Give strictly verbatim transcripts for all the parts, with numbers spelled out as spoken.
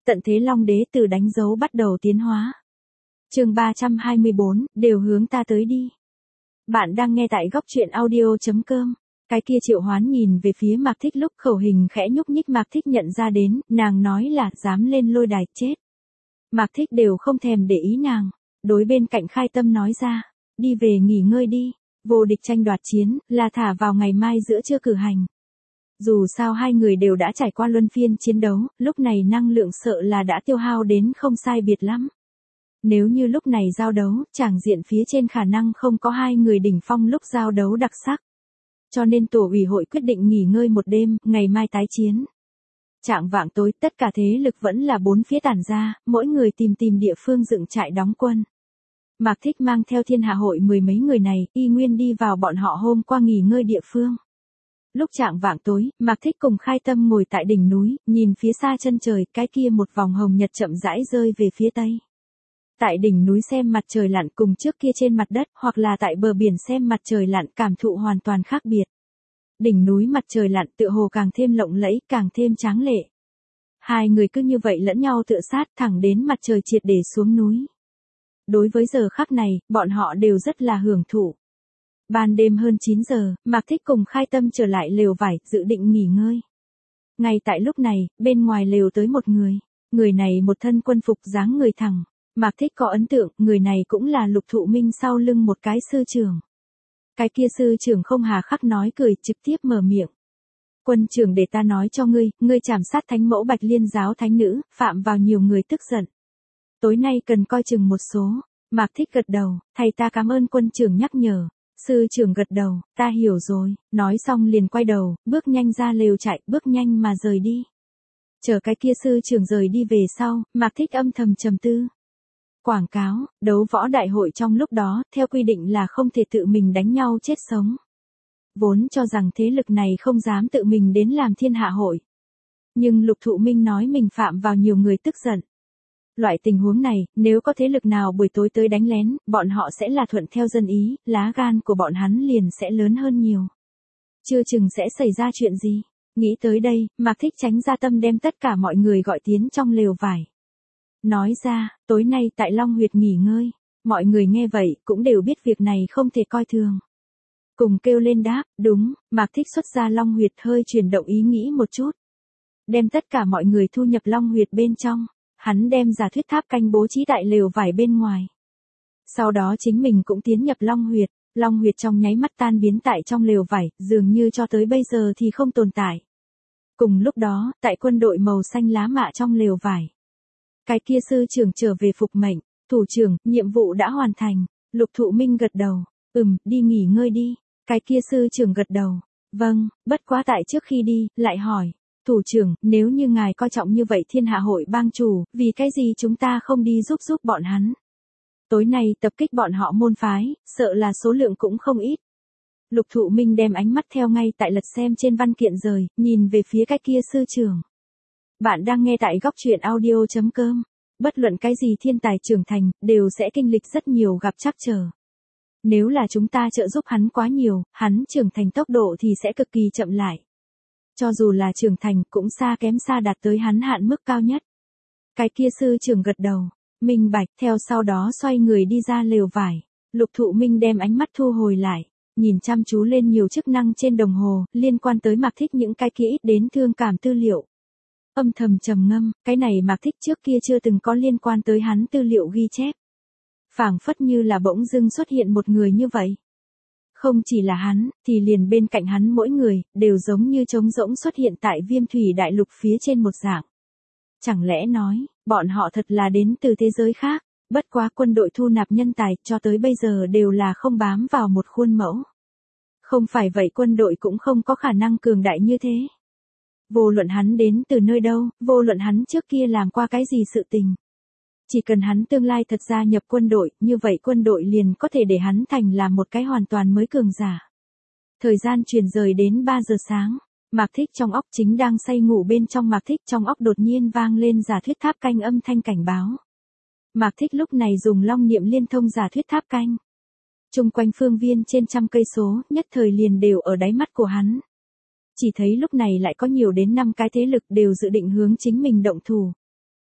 Tận thế Long Đế từ đánh dấu bắt đầu tiến hóa. Chương ba trăm hai mươi bốn, đều hướng ta tới đi. Bạn đang nghe tại góc truyện audio chấm com. Cái kia Triệu Hoán nhìn về phía Mạc Thích lúc khẩu hình khẽ nhúc nhích, Mạc Thích nhận ra đến, nàng nói là dám lên lôi đài chết. Mạc Thích đều không thèm để ý nàng, đối bên cạnh Khai Tâm nói ra, đi về nghỉ ngơi đi, vô địch tranh đoạt chiến, là thả vào ngày mai giữa trưa cử hành. Dù sao hai người đều đã trải qua luân phiên chiến đấu, lúc này năng lượng sợ là đã tiêu hao đến không sai biệt lắm. Nếu như lúc này giao đấu, tràng diện phía trên khả năng không có hai người đỉnh phong lúc giao đấu đặc sắc. Cho nên tổ ủy hội quyết định nghỉ ngơi một đêm, ngày mai tái chiến. Trạng vạng tối, tất cả thế lực vẫn là bốn phía tản ra, mỗi người tìm tìm địa phương dựng trại đóng quân. Mạc Thích mang theo thiên hạ hội mười mấy người này, y nguyên đi vào bọn họ hôm qua nghỉ ngơi địa phương. Lúc trạng vạng tối, Mạc Thích cùng Khai Tâm ngồi tại đỉnh núi, nhìn phía xa chân trời, cái kia một vòng hồng nhật chậm rãi rơi về phía tây. Tại đỉnh núi xem mặt trời lặn cùng trước kia trên mặt đất, hoặc là tại bờ biển xem mặt trời lặn, cảm thụ hoàn toàn khác biệt. Đỉnh núi mặt trời lặn tựa hồ càng thêm lộng lẫy, càng thêm tráng lệ. Hai người cứ như vậy lẫn nhau tựa sát thẳng đến mặt trời triệt để xuống núi. Đối với giờ khắc này, bọn họ đều rất là hưởng thụ. Ban đêm hơn chín giờ, Mạc Thích cùng Khai Tâm trở lại lều vải, dự định nghỉ ngơi. Ngay tại lúc này, bên ngoài lều tới một người. Người này một thân quân phục dáng người thẳng. Mạc Thích có ấn tượng, người này cũng là Lục Thụ Minh sau lưng một cái sư trưởng. Cái kia sư trưởng không hà khắc nói cười, trực tiếp mở miệng. Quân trưởng, để ta nói cho ngươi, ngươi trảm sát thánh mẫu Bạch Liên giáo thánh nữ, phạm vào nhiều người tức giận. Tối nay cần coi chừng một số. Mạc Thích gật đầu, thầy ta cảm ơn quân trưởng nhắc nhở. Sư trưởng gật đầu, ta hiểu rồi, nói xong liền quay đầu, bước nhanh ra lều trại, bước nhanh mà rời đi. Chờ cái kia sư trưởng rời đi về sau, Mạc Thích âm thầm trầm tư. Quảng cáo, đấu võ đại hội trong lúc đó, theo quy định là không thể tự mình đánh nhau chết sống. Vốn cho rằng thế lực này không dám tự mình đến làm thiên hạ hội. Nhưng Lục Thụ Minh nói mình phạm vào nhiều người tức giận. Loại tình huống này, nếu có thế lực nào buổi tối tới đánh lén, bọn họ sẽ là thuận theo dân ý, lá gan của bọn hắn liền sẽ lớn hơn nhiều. Chưa chừng sẽ xảy ra chuyện gì. Nghĩ tới đây, Mạc Thích tránh ra tâm đem tất cả mọi người gọi tiến trong lều vải. Nói ra, tối nay tại Long Huyệt nghỉ ngơi. Mọi người nghe vậy, cũng đều biết việc này không thể coi thường. Cùng kêu lên đáp, đúng, Mạc Thích xuất ra Long Huyệt hơi chuyển động ý nghĩ một chút. Đem tất cả mọi người thu nhập Long Huyệt bên trong. Hắn đem giả thuyết tháp canh bố trí tại lều vải bên ngoài. Sau đó chính mình cũng tiến nhập Long Huyệt. Long Huyệt trong nháy mắt tan biến tại trong lều vải, dường như cho tới bây giờ thì không tồn tại. Cùng lúc đó, tại quân đội màu xanh lá mạ trong lều vải. Cái kia sư trưởng trở về phục mệnh, thủ trưởng, nhiệm vụ đã hoàn thành. Lục Thụ Minh gật đầu, ừm, đi nghỉ ngơi đi. Cái kia sư trưởng gật đầu, vâng, bất quá tại trước khi đi, lại hỏi. Thủ trưởng, nếu như ngài coi trọng như vậy thiên hạ hội bang chủ, vì cái gì chúng ta không đi giúp giúp bọn hắn? Tối nay tập kích bọn họ môn phái, sợ là số lượng cũng không ít. Lục Thụ Minh đem ánh mắt theo ngay tại lật xem trên văn kiện rời, nhìn về phía cái kia sư trưởng. Bạn đang nghe tại góc truyện audio chấm com. Bất luận cái gì thiên tài trưởng thành, đều sẽ kinh lịch rất nhiều gặp trắc trở. Nếu là chúng ta trợ giúp hắn quá nhiều, hắn trưởng thành tốc độ thì sẽ cực kỳ chậm lại. Cho dù là trưởng thành, cũng xa kém xa đạt tới hắn hạn mức cao nhất. Cái kia sư trưởng gật đầu, minh bạch, theo sau đó xoay người đi ra lều vải. Lục Thụ Minh đem ánh mắt thu hồi lại, nhìn chăm chú lên nhiều chức năng trên đồng hồ, liên quan tới Mạc Thích những cái kỹ đến thương cảm tư liệu. Âm thầm trầm ngâm, cái này Mạc Thích trước kia chưa từng có liên quan tới hắn tư liệu ghi chép. Phảng phất như là bỗng dưng xuất hiện một người như vậy. Không chỉ là hắn, thì liền bên cạnh hắn mỗi người, đều giống như trống rỗng xuất hiện tại Viêm Thủy Đại Lục phía trên một dạng. Chẳng lẽ nói, bọn họ thật là đến từ thế giới khác, bất quá quân đội thu nạp nhân tài cho tới bây giờ đều là không bám vào một khuôn mẫu. Không phải vậy quân đội cũng không có khả năng cường đại như thế. Vô luận hắn đến từ nơi đâu, vô luận hắn trước kia làm qua cái gì sự tình. Chỉ cần hắn tương lai thật ra nhập quân đội, như vậy quân đội liền có thể để hắn thành là một cái hoàn toàn mới cường giả. Thời gian chuyển rời đến ba giờ sáng, Mạc Thích trong óc chính đang say ngủ bên trong Mạc Thích trong óc đột nhiên vang lên giả thuyết tháp canh âm thanh cảnh báo. Mạc Thích lúc này dùng long niệm liên thông giả thuyết tháp canh. Trung quanh phương viên trên trăm cây số, nhất thời liền đều ở đáy mắt của hắn. Chỉ thấy lúc này lại có nhiều đến năm cái thế lực đều dự định hướng chính mình động thủ.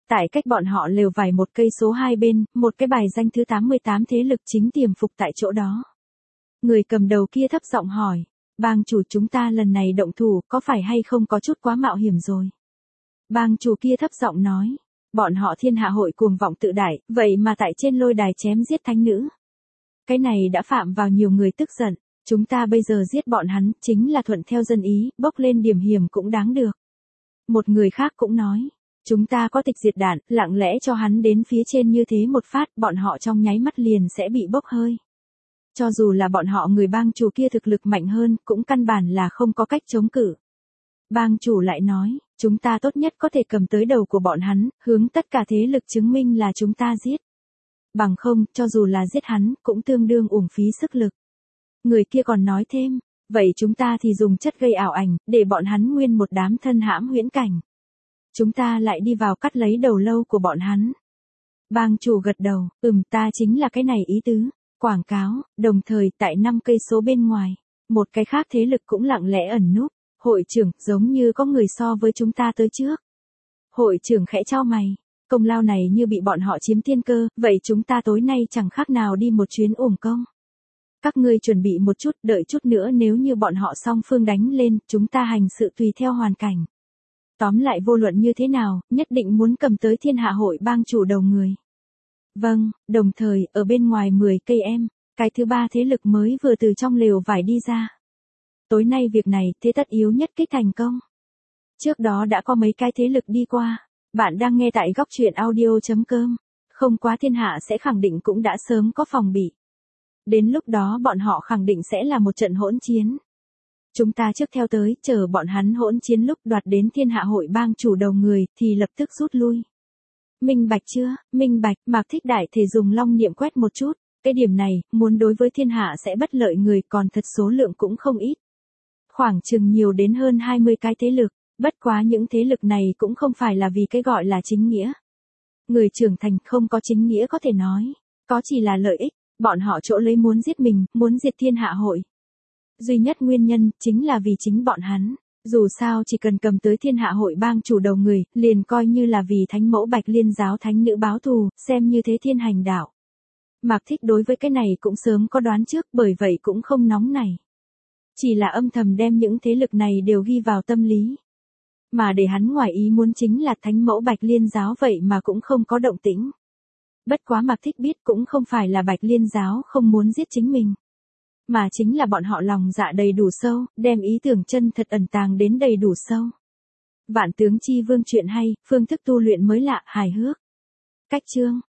Tại cách bọn họ lều vải một cây số hai bên, một cái bài danh thứ tám mươi tám thế lực chính tiềm phục tại chỗ đó. Người cầm đầu kia thấp giọng hỏi, bang chủ chúng ta lần này động thủ có phải hay không có chút quá mạo hiểm rồi? Bang chủ kia thấp giọng nói, bọn họ thiên hạ hội cuồng vọng tự đại, vậy mà tại trên lôi đài chém giết thánh nữ. Cái này đã phạm vào nhiều người tức giận, chúng ta bây giờ giết bọn hắn chính là thuận theo dân ý, bốc lên điểm hiểm cũng đáng được. Một người khác cũng nói, chúng ta có tịch diệt đạn, lặng lẽ cho hắn đến phía trên như thế một phát, bọn họ trong nháy mắt liền sẽ bị bốc hơi. Cho dù là bọn họ người bang chủ kia thực lực mạnh hơn, cũng căn bản là không có cách chống cự. Bang chủ lại nói, chúng ta tốt nhất có thể cầm tới đầu của bọn hắn, hướng tất cả thế lực chứng minh là chúng ta giết. Bằng không, cho dù là giết hắn, cũng tương đương uổng phí sức lực. Người kia còn nói thêm, vậy chúng ta thì dùng chất gây ảo ảnh, để bọn hắn nguyên một đám thân hãm huyễn cảnh. Chúng ta lại đi vào cắt lấy đầu lâu của bọn hắn. Bang chủ gật đầu, ừm ta chính là cái này ý tứ. Quảng cáo, đồng thời tại năm cây số bên ngoài, một cái khác thế lực cũng lặng lẽ ẩn núp. Hội trưởng, giống như có người so với chúng ta tới trước. Hội trưởng khẽ chau mày, công lao này như bị bọn họ chiếm tiên cơ, vậy chúng ta tối nay chẳng khác nào đi một chuyến uổng công. Các ngươi chuẩn bị một chút, đợi chút nữa nếu như bọn họ song phương đánh lên, chúng ta hành sự tùy theo hoàn cảnh. Tóm lại vô luận như thế nào, nhất định muốn cầm tới thiên hạ hội bang chủ đầu người. Vâng, đồng thời, ở bên ngoài mười cây em, cái thứ ba thế lực mới vừa từ trong lều vải đi ra. Tối nay việc này, thế tất yếu nhất kích thành công. Trước đó đã có mấy cái thế lực đi qua. Bạn đang nghe tại góc truyện audio chấm com. Không quá thiên hạ sẽ khẳng định cũng đã sớm có phòng bị. Đến lúc đó bọn họ khẳng định sẽ là một trận hỗn chiến. Chúng ta trước theo tới, chờ bọn hắn hỗn chiến lúc đoạt đến thiên hạ hội bang chủ đầu người, thì lập tức rút lui. Minh bạch chưa? Minh bạch, Mạc Thích Đại Thể dùng long niệm quét một chút. Cái điểm này, muốn đối với thiên hạ sẽ bất lợi người còn thật số lượng cũng không ít. Khoảng chừng nhiều đến hơn hai mươi cái thế lực, bất quá những thế lực này cũng không phải là vì cái gọi là chính nghĩa. Người trưởng thành không có chính nghĩa có thể nói, có chỉ là lợi ích, bọn họ chỗ lấy muốn giết mình, muốn diệt thiên hạ hội. Duy nhất nguyên nhân chính là vì chính bọn hắn, dù sao chỉ cần cầm tới thiên hạ hội bang chủ đầu người, liền coi như là vì thánh mẫu Bạch Liên giáo thánh nữ báo thù, xem như thế thiên hành đạo. Mạc Thích đối với cái này cũng sớm có đoán trước, bởi vậy cũng không nóng nảy. Chỉ là âm thầm đem những thế lực này đều ghi vào tâm lý. Mà để hắn ngoài ý muốn chính là thánh mẫu Bạch Liên giáo vậy mà cũng không có động tĩnh. Bất quá Mạc Thích biết cũng không phải là Bạch Liên giáo không muốn giết chính mình. Mà chính là bọn họ lòng dạ đầy đủ sâu, đem ý tưởng chân thật ẩn tàng đến đầy đủ sâu. Vạn tướng chi vương chuyện hay, phương thức tu luyện mới lạ, hài hước. Cách chương